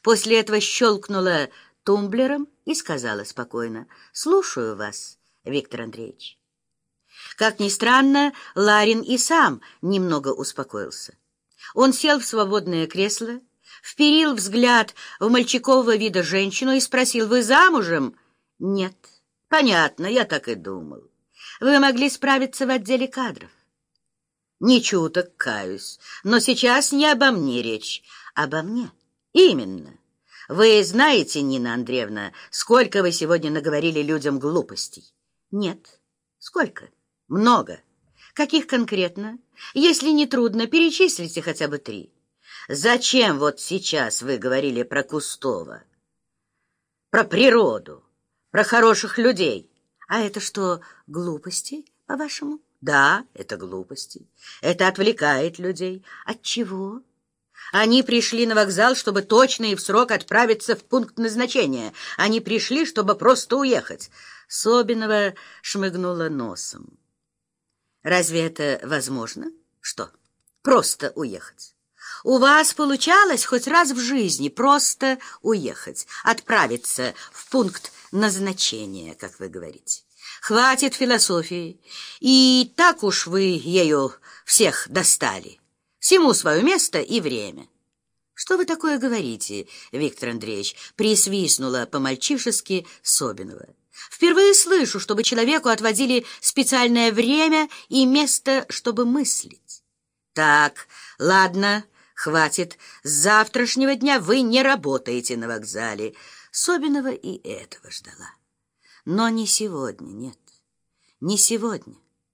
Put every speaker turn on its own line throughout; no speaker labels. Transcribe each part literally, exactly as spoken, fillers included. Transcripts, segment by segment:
После этого щелкнула тумблером и сказала спокойно: «Слушаю вас, Виктор Андреевич». Как ни странно, Ларин и сам немного успокоился. Он сел в свободное кресло, вперил взгляд в мальчикового вида женщину и спросил: «Вы замужем?» «Нет». «Понятно, я так и думал. Вы могли справиться в отделе кадров». «Не чуток, каюсь, но сейчас не обо мне речь, обо мне». «Именно. Вы знаете, Нина Андреевна, сколько вы сегодня наговорили людям глупостей?» «Нет». «Сколько?» «Много». «Каких конкретно? Если не трудно, перечислите хотя бы три». «Зачем вот сейчас вы говорили про Кустова? Про природу, про хороших людей?» «А это что, глупости, по-вашему?» «Да, это глупости. Это отвлекает людей». «От чего?» «Они пришли на вокзал, чтобы точно и в срок отправиться в пункт назначения. Они пришли, чтобы просто уехать». Собинова шмыгнула носом. «Разве это возможно? Что, просто уехать? У вас получалось хоть раз в жизни просто уехать, отправиться в пункт назначения, как вы говорите? Хватит философии, и так уж вы ею всех достали. Всему свое место и время». «Что вы такое говорите, Виктор Андреевич?» — присвистнула по-мальчишески Собинова. «Впервые слышу, чтобы человеку отводили специальное время и место, чтобы мыслить». «Так, ладно, хватит. С завтрашнего дня вы не работаете на вокзале». Собинова и этого ждала. Но не сегодня, нет, не сегодня.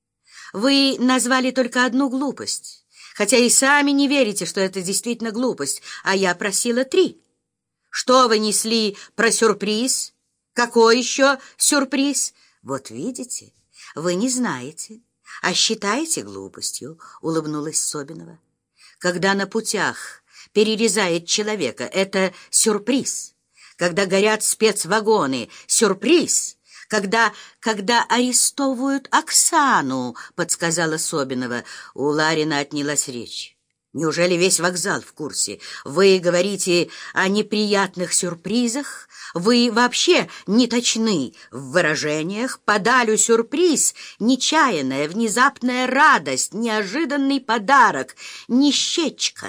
Вы назвали только одну глупость, хотя и сами не верите, что это действительно глупость, а я просила три. Что вы несли про сюрприз? Какой еще сюрприз? Вот видите, вы не знаете, а считаете глупостью, улыбнулась Собинова. Когда на путях перерезает человека, это сюрприз. Когда горят спецвагоны, сюрприз. Когда, когда арестовывают Оксану, подсказала Собинова. У Ларина отнялась речь. Неужели весь вокзал в курсе? Вы говорите о неприятных сюрпризах? Вы вообще не точны в выражениях. Подалю сюрприз, нечаянная, внезапная радость, неожиданный подарок, нищечка.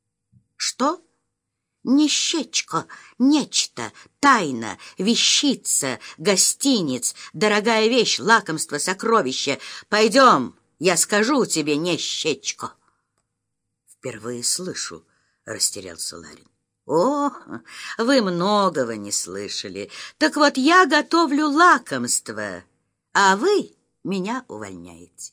Что? Нищечко, нечто, тайна, вещица, гостиниц, дорогая вещь, лакомство, сокровище. Пойдем, я скажу тебе, нищечко. Впервые слышу, растерялся Ларин. О, вы многого не слышали. Так вот, я готовлю лакомство, а вы меня увольняете.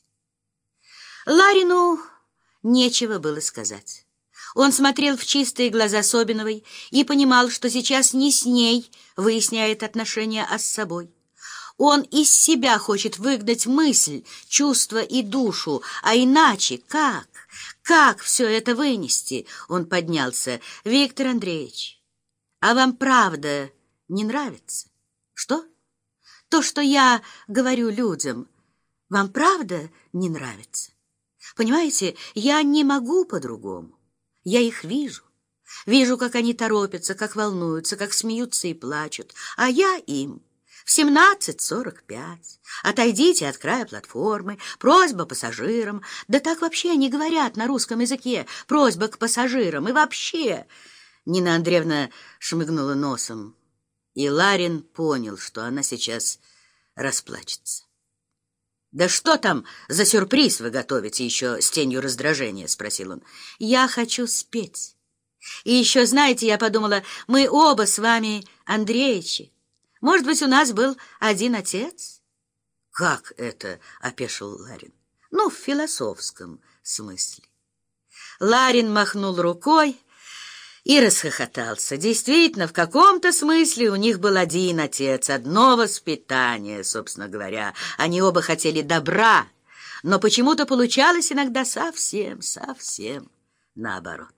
Ларину нечего было сказать. Он смотрел в чистые глаза Собиновой и понимал, что сейчас не с ней выясняет отношения, а с собой. Он из себя хочет выгнать мысль, чувство и душу, а иначе как? Как все это вынести? Он поднялся. Виктор Андреевич, а вам правда не нравится? Что? То, что я говорю людям, вам правда не нравится? Понимаете, я не могу по-другому. Я их вижу. Вижу, как они торопятся, как волнуются, как смеются и плачут. А я им в семнадцать сорок пять. Отойдите от края платформы. Просьба пассажирам. Да так вообще они говорят на русском языке. Просьба к пассажирам. И вообще... Нина Андреевна шмыгнула носом. И Ларин понял, что она сейчас расплачется. «Да что там за сюрприз вы готовите еще с тенью раздражения?» — спросил он. «Я хочу спеть. И еще, знаете, я подумала, мы оба с вами Андреичи. Может быть, у нас был один отец?» «Как это?» — опешил Ларин. «Ну, в философском смысле». Ларин махнул рукой и расхохотался. Действительно, в каком-то смысле у них был один отец, одно воспитание, собственно говоря. Они оба хотели добра, но почему-то получалось иногда совсем, совсем наоборот.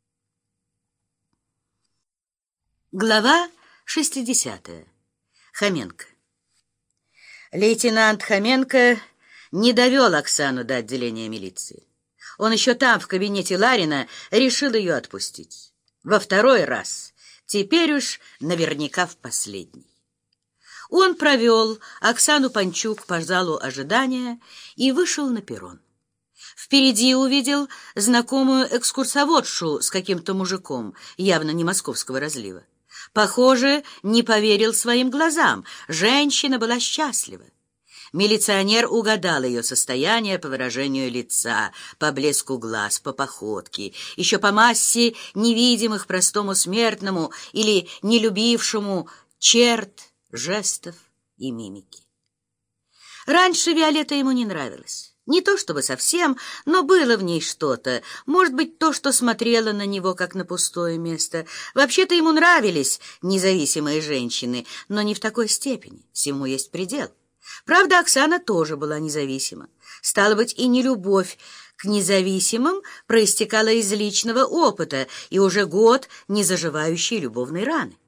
Глава шестидесятая. Хоменко. Лейтенант Хоменко не довел Оксану до отделения милиции. Он еще там, в кабинете Ларина, решил ее отпустить. Во второй раз теперь уж наверняка в последний. Он провел Оксану Панчук по залу ожидания и вышел на перрон. Впереди увидел знакомую экскурсоводшу с каким-то мужиком, явно не московского разлива. Похоже, не поверил своим глазам. Женщина была счастлива. Милиционер угадал ее состояние по выражению лица, по блеску глаз, по походке, еще по массе невидимых простому смертному или нелюбившему черт, жестов и мимики. Раньше Виолетта ему не нравилась. Не то чтобы совсем, но было в ней что-то. Может быть, то, что смотрело на него, как на пустое место. Вообще-то ему нравились независимые женщины, но не в такой степени. Всему есть предел. Правда, Оксана тоже была независима. Стало быть, и нелюбовь к независимым проистекала из личного опыта и уже год незаживающей любовной раны.